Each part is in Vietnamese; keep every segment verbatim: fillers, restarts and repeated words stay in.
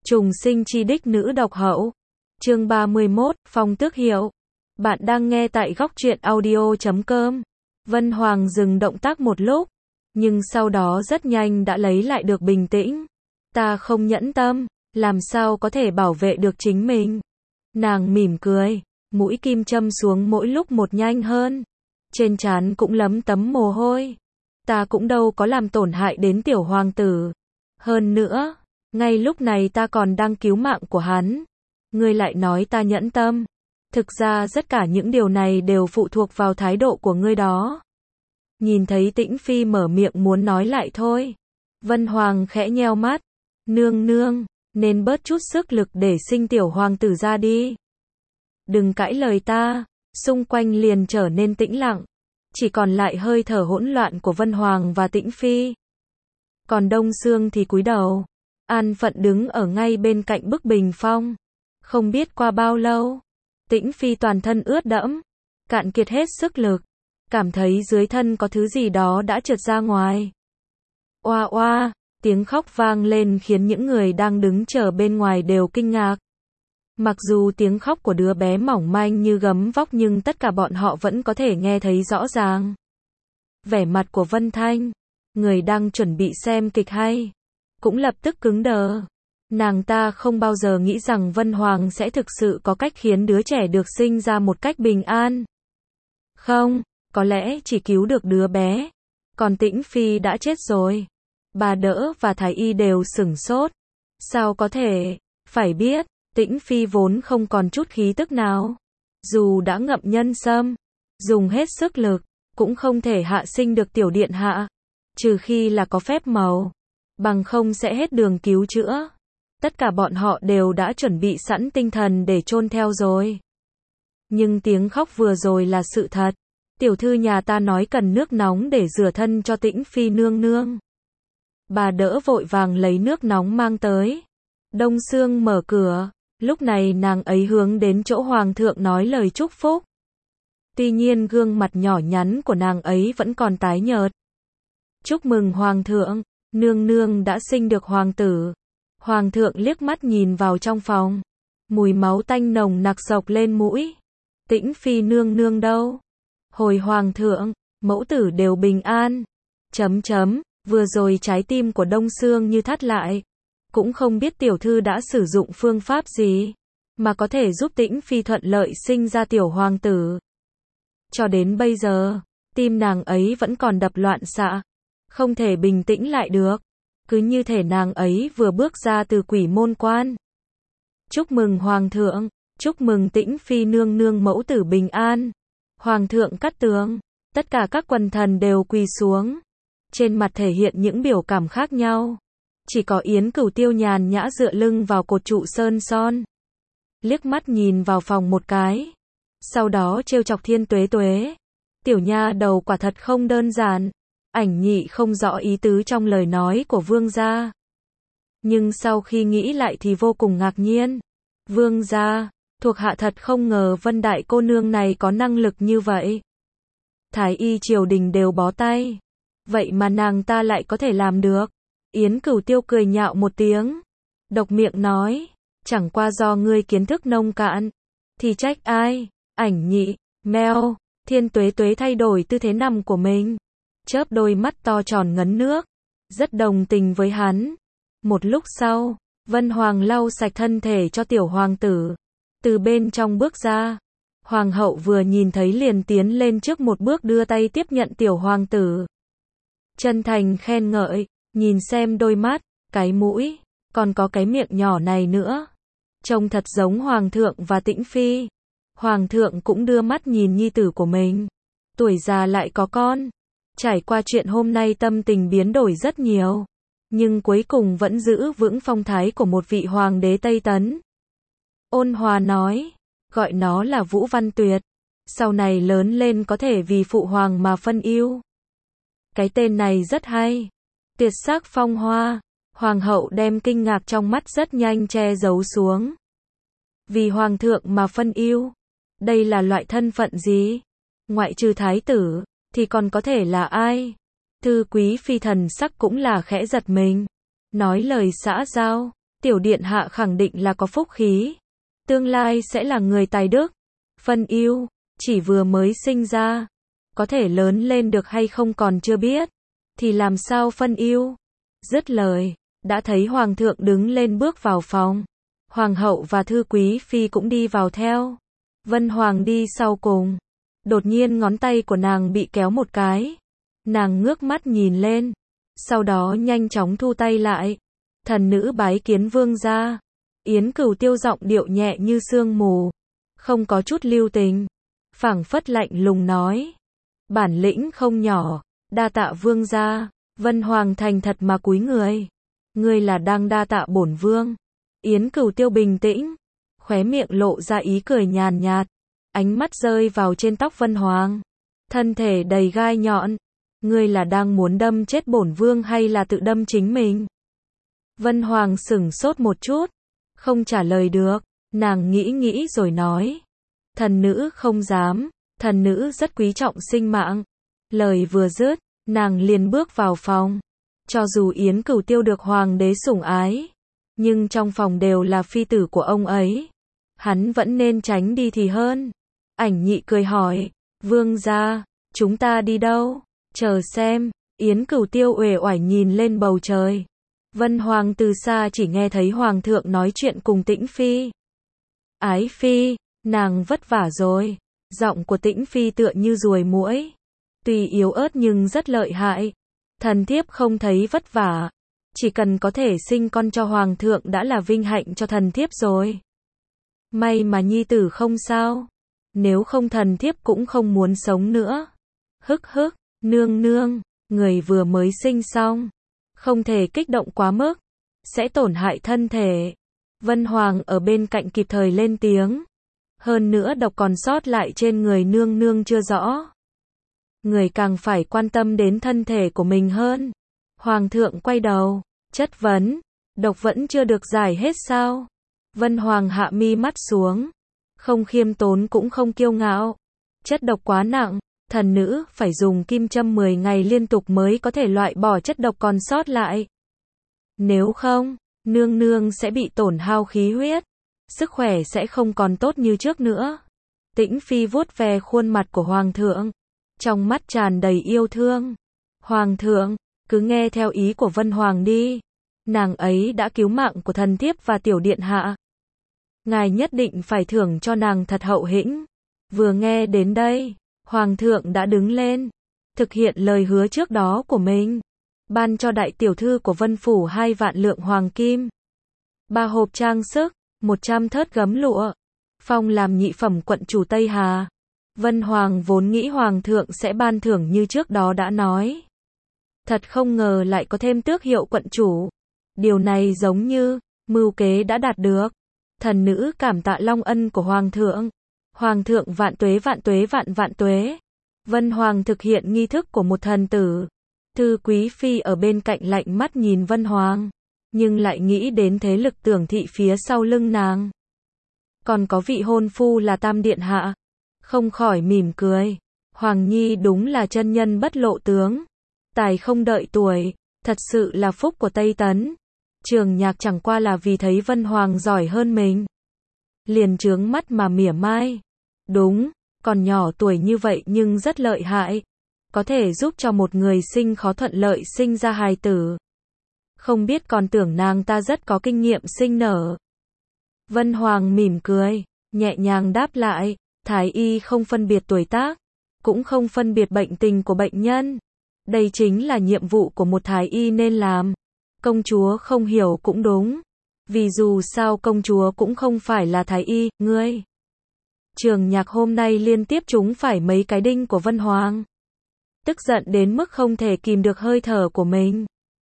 Trùng sinh chi đích nữ độc hậu. Chương ba mươi mốt, Phong Tước Hiệu. Bạn đang nghe tại góc truyện audio chấm com. Vân Hoàng dừng động tác một lúc, nhưng sau đó rất nhanh đã lấy lại được bình tĩnh. Ta không nhẫn tâm, làm sao có thể bảo vệ được chính mình. Nàng mỉm cười, mũi kim châm xuống mỗi lúc một nhanh hơn. Trên trán cũng lấm tấm mồ hôi. Ta cũng đâu có làm tổn hại đến tiểu hoàng tử. Hơn nữa, ngay lúc này ta còn đang cứu mạng của hắn. Ngươi lại nói ta nhẫn tâm. Thực ra tất cả những điều này đều phụ thuộc vào thái độ của ngươi đó. Nhìn thấy Tĩnh Phi mở miệng muốn nói lại thôi. Vân Hoàng khẽ nheo mắt. Nương nương, nên bớt chút sức lực để sinh tiểu hoàng tử ra đi. Đừng cãi lời ta. Xung quanh liền trở nên tĩnh lặng. Chỉ còn lại hơi thở hỗn loạn của Vân Hoàng và Tĩnh Phi. Còn Đông Sương thì cúi đầu. An phận đứng ở ngay bên cạnh bức bình phong. Không biết qua bao lâu, Tĩnh Phi toàn thân ướt đẫm, cạn kiệt hết sức lực, cảm thấy dưới thân có thứ gì đó đã trượt ra ngoài. Oa oa, tiếng khóc vang lên khiến những người đang đứng chờ bên ngoài đều kinh ngạc. Mặc dù tiếng khóc của đứa bé mỏng manh như gấm vóc nhưng tất cả bọn họ vẫn có thể nghe thấy rõ ràng. Vẻ mặt của Vân Thanh, người đang chuẩn bị xem kịch hay, cũng lập tức cứng đờ. Nàng ta không bao giờ nghĩ rằng Vân Hoàng sẽ thực sự có cách khiến đứa trẻ được sinh ra một cách bình an. Không, có lẽ chỉ cứu được đứa bé. Còn Tĩnh Phi đã chết rồi. Bà đỡ và Thái Y đều sửng sốt. Sao có thể? Phải biết, Tĩnh Phi vốn không còn chút khí tức nào. Dù đã ngậm nhân sâm, dùng hết sức lực, cũng không thể hạ sinh được tiểu điện hạ. Trừ khi là có phép màu. Bằng không sẽ hết đường cứu chữa. Tất cả bọn họ đều đã chuẩn bị sẵn tinh thần để chôn theo rồi. Nhưng tiếng khóc vừa rồi là sự thật. Tiểu thư nhà ta nói cần nước nóng để rửa thân cho Tĩnh Phi nương nương. Bà đỡ vội vàng lấy nước nóng mang tới. Đông Sương mở cửa. Lúc này nàng ấy hướng đến chỗ hoàng thượng nói lời chúc phúc. Tuy nhiên gương mặt nhỏ nhắn của nàng ấy vẫn còn tái nhợt. Chúc mừng hoàng thượng, nương nương đã sinh được hoàng tử. Hoàng thượng liếc mắt nhìn vào trong phòng. Mùi máu tanh nồng nặc xộc lên mũi. Tĩnh Phi nương nương đâu? Hồi hoàng thượng, mẫu tử đều bình an. Chấm chấm, vừa rồi trái tim của Đông Sương như thắt lại. Cũng không biết tiểu thư đã sử dụng phương pháp gì, mà có thể giúp Tĩnh Phi thuận lợi sinh ra tiểu hoàng tử. Cho đến bây giờ, tim nàng ấy vẫn còn đập loạn xạ. Không thể bình tĩnh lại được. Cứ như thể nàng ấy vừa bước ra từ quỷ môn quan. Chúc mừng hoàng thượng, chúc mừng Tĩnh Phi nương nương mẫu tử bình an. Hoàng thượng cắt tường, tất cả các quần thần đều quỳ xuống. Trên mặt thể hiện những biểu cảm khác nhau. Chỉ có Yến Cửu Tiêu nhàn nhã dựa lưng vào cột trụ sơn son. Liếc mắt nhìn vào phòng một cái. Sau đó trêu chọc Thiên Tuế Tuế. Tiểu nha đầu quả thật không đơn giản. Ảnh Nhị không rõ ý tứ trong lời nói của vương gia. Nhưng sau khi nghĩ lại thì vô cùng ngạc nhiên. Vương gia, thuộc hạ thật không ngờ Vân đại cô nương này có năng lực như vậy. Thái y triều đình đều bó tay. Vậy mà nàng ta lại có thể làm được. Yến Cửu Tiêu cười nhạo một tiếng. Độc miệng nói, chẳng qua do ngươi kiến thức nông cạn. Thì trách ai? Ảnh Nhị, meo, Thiên Tuế Tuế thay đổi tư thế nằm của mình. Chớp đôi mắt to tròn ngấn nước. Rất đồng tình với hắn. Một lúc sau, Vân Hoàng lau sạch thân thể cho tiểu hoàng tử. Từ bên trong bước ra. Hoàng hậu vừa nhìn thấy liền tiến lên trước một bước đưa tay tiếp nhận tiểu hoàng tử. Chân thành khen ngợi, nhìn xem đôi mắt, cái mũi, còn có cái miệng nhỏ này nữa. Trông thật giống hoàng thượng và Tĩnh Phi. Hoàng thượng cũng đưa mắt nhìn nhi tử của mình. Tuổi già lại có con. Trải qua chuyện hôm nay tâm tình biến đổi rất nhiều. Nhưng cuối cùng vẫn giữ vững phong thái của một vị hoàng đế Tây Tấn. Ôn hòa nói, gọi nó là Vũ Văn Tuyệt. Sau này lớn lên có thể vì phụ hoàng mà phân ưu. Cái tên này rất hay. Tuyệt sắc phong hoa. Hoàng hậu đem kinh ngạc trong mắt rất nhanh che giấu xuống. Vì hoàng thượng mà phân ưu. Đây là loại thân phận gì? Ngoại trừ thái tử, thì còn có thể là ai? Thư quý phi thần sắc cũng là khẽ giật mình. Nói lời xã giao, tiểu điện hạ khẳng định là có phúc khí, tương lai sẽ là người tài đức. Phân Ưu, chỉ vừa mới sinh ra, có thể lớn lên được hay không còn chưa biết, thì làm sao Phân Ưu? Dứt lời, đã thấy hoàng thượng đứng lên bước vào phòng. Hoàng hậu và thư quý phi cũng đi vào theo. Vân Hoàng đi sau cùng. Đột nhiên ngón tay của nàng bị kéo một cái. Nàng ngước mắt nhìn lên, sau đó nhanh chóng thu tay lại. Thần nữ bái kiến vương gia. Yến Cửu Tiêu giọng điệu nhẹ như sương mù, không có chút lưu tình, phảng phất lạnh lùng nói: bản lĩnh không nhỏ, đa tạ vương gia. Vân Hoàng thành thật mà cúi người. Ngươi là đang đa tạ bổn vương. Yến Cửu Tiêu bình tĩnh, khóe miệng lộ ra ý cười nhàn nhạt, ánh mắt rơi vào trên tóc Vân Hoàng, thân thể đầy gai nhọn. Ngươi là đang muốn đâm chết bổn vương hay là tự đâm chính mình? Vân Hoàng sửng sốt một chút, không trả lời được. Nàng nghĩ nghĩ rồi nói: thần nữ không dám, thần nữ rất quý trọng sinh mạng. Lời vừa dứt, nàng liền bước vào phòng. Cho dù Yến Cửu Tiêu được hoàng đế sủng ái, nhưng trong phòng đều là phi tử của ông ấy, hắn vẫn nên tránh đi thì hơn. Ảnh Nhị cười hỏi: vương gia, chúng ta đi đâu? Chờ xem. Yến Cửu Tiêu uể oải nhìn lên bầu trời. Vân Hoàng từ xa chỉ nghe thấy hoàng thượng nói chuyện cùng Tĩnh Phi. Ái Phi, nàng vất vả rồi. Giọng của Tĩnh Phi tựa như ruồi muỗi, tuy yếu ớt nhưng rất lợi hại. Thần thiếp không thấy vất vả, chỉ cần có thể sinh con cho hoàng thượng đã là vinh hạnh cho thần thiếp rồi. May mà nhi tử không sao, nếu không thần thiếp cũng không muốn sống nữa. Hức hức, nương nương, người vừa mới sinh xong, không thể kích động quá mức, sẽ tổn hại thân thể. Vân Hoàng ở bên cạnh kịp thời lên tiếng. Hơn nữa độc còn sót lại trên người nương nương chưa rõ. Người càng phải quan tâm đến thân thể của mình hơn. Hoàng thượng quay đầu, chất vấn, độc vẫn chưa được giải hết sao? Vân Hoàng hạ mi mắt xuống, không khiêm tốn cũng không kiêu ngạo. Chất độc quá nặng, thần nữ phải dùng kim châm mười ngày liên tục mới có thể loại bỏ chất độc còn sót lại. Nếu không, nương nương sẽ bị tổn hao khí huyết, sức khỏe sẽ không còn tốt như trước nữa. Tĩnh Phi vuốt về khuôn mặt của hoàng thượng, trong mắt tràn đầy yêu thương. Hoàng thượng, cứ nghe theo ý của Vân Hoàng đi. Nàng ấy đã cứu mạng của thần thiếp và tiểu điện hạ. Ngài nhất định phải thưởng cho nàng thật hậu hĩnh. Vừa nghe đến đây, hoàng thượng đã đứng lên, thực hiện lời hứa trước đó của mình. Ban cho đại tiểu thư của Vân Phủ hai vạn lượng hoàng kim, ba hộp trang sức, một trăm thớt gấm lụa, phong làm nhị phẩm quận chủ Tây Hà. Vân Hoàng vốn nghĩ hoàng thượng sẽ ban thưởng như trước đó đã nói. Thật không ngờ lại có thêm tước hiệu quận chủ. Điều này giống như mưu kế đã đạt được. Thần nữ cảm tạ long ân của hoàng thượng. Hoàng thượng vạn tuế vạn tuế vạn vạn tuế. Vân Hoàng thực hiện nghi thức của một thần tử. Thư Quý Phi ở bên cạnh lạnh mắt nhìn Vân Hoàng, nhưng lại nghĩ đến thế lực tưởng thị phía sau lưng nàng. Còn có vị hôn phu là Tam Điện Hạ, không khỏi mỉm cười. Hoàng Nhi đúng là chân nhân bất lộ tướng, tài không đợi tuổi, thật sự là phúc của Tây Tấn. Trường Nhạc chẳng qua là vì thấy Vân Hoàng giỏi hơn mình, liền trướng mắt mà mỉa mai. Đúng, còn nhỏ tuổi như vậy nhưng rất lợi hại, có thể giúp cho một người sinh khó thuận lợi sinh ra hài tử. Không biết còn tưởng nàng ta rất có kinh nghiệm sinh nở. Vân Hoàng mỉm cười, nhẹ nhàng đáp lại, Thái y không phân biệt tuổi tác, cũng không phân biệt bệnh tình của bệnh nhân. Đây chính là nhiệm vụ của một Thái y nên làm. Công chúa không hiểu cũng đúng, vì dù sao công chúa cũng không phải là Thái y, ngươi. Trường Nhạc hôm nay liên tiếp trúng phải mấy cái đinh của Vân Hoàng, tức giận đến mức không thể kìm được hơi thở của mình.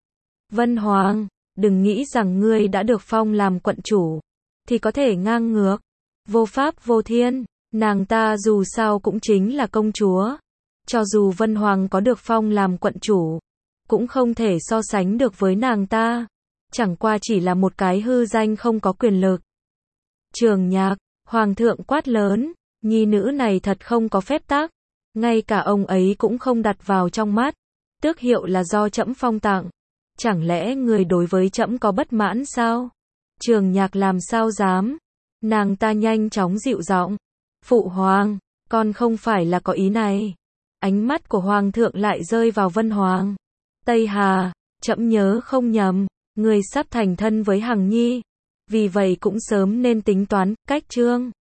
Vân Hoàng, đừng nghĩ rằng ngươi đã được phong làm quận chủ thì có thể ngang ngược, vô pháp vô thiên. Nàng ta dù sao cũng chính là công chúa. Cho dù Vân Hoàng có được phong làm quận chủ, cũng không thể so sánh được với nàng ta. Chẳng qua chỉ là một cái hư danh không có quyền lực. Trường Nhạc, hoàng thượng quát lớn, nhi nữ này thật không có phép tắc, ngay cả ông ấy cũng không đặt vào trong mắt. Tước hiệu là do trẫm phong tặng, chẳng lẽ người đối với trẫm có bất mãn sao? Trường Nhạc làm sao dám. Nàng ta nhanh chóng dịu giọng. Phụ hoàng, con không phải là có ý này. Ánh mắt của hoàng thượng lại rơi vào Vân Hoàng. Tây Hà, trẫm nhớ không nhầm, người sắp thành thân với Hằng Nhi. Vì vậy cũng sớm nên tính toán, cách trương.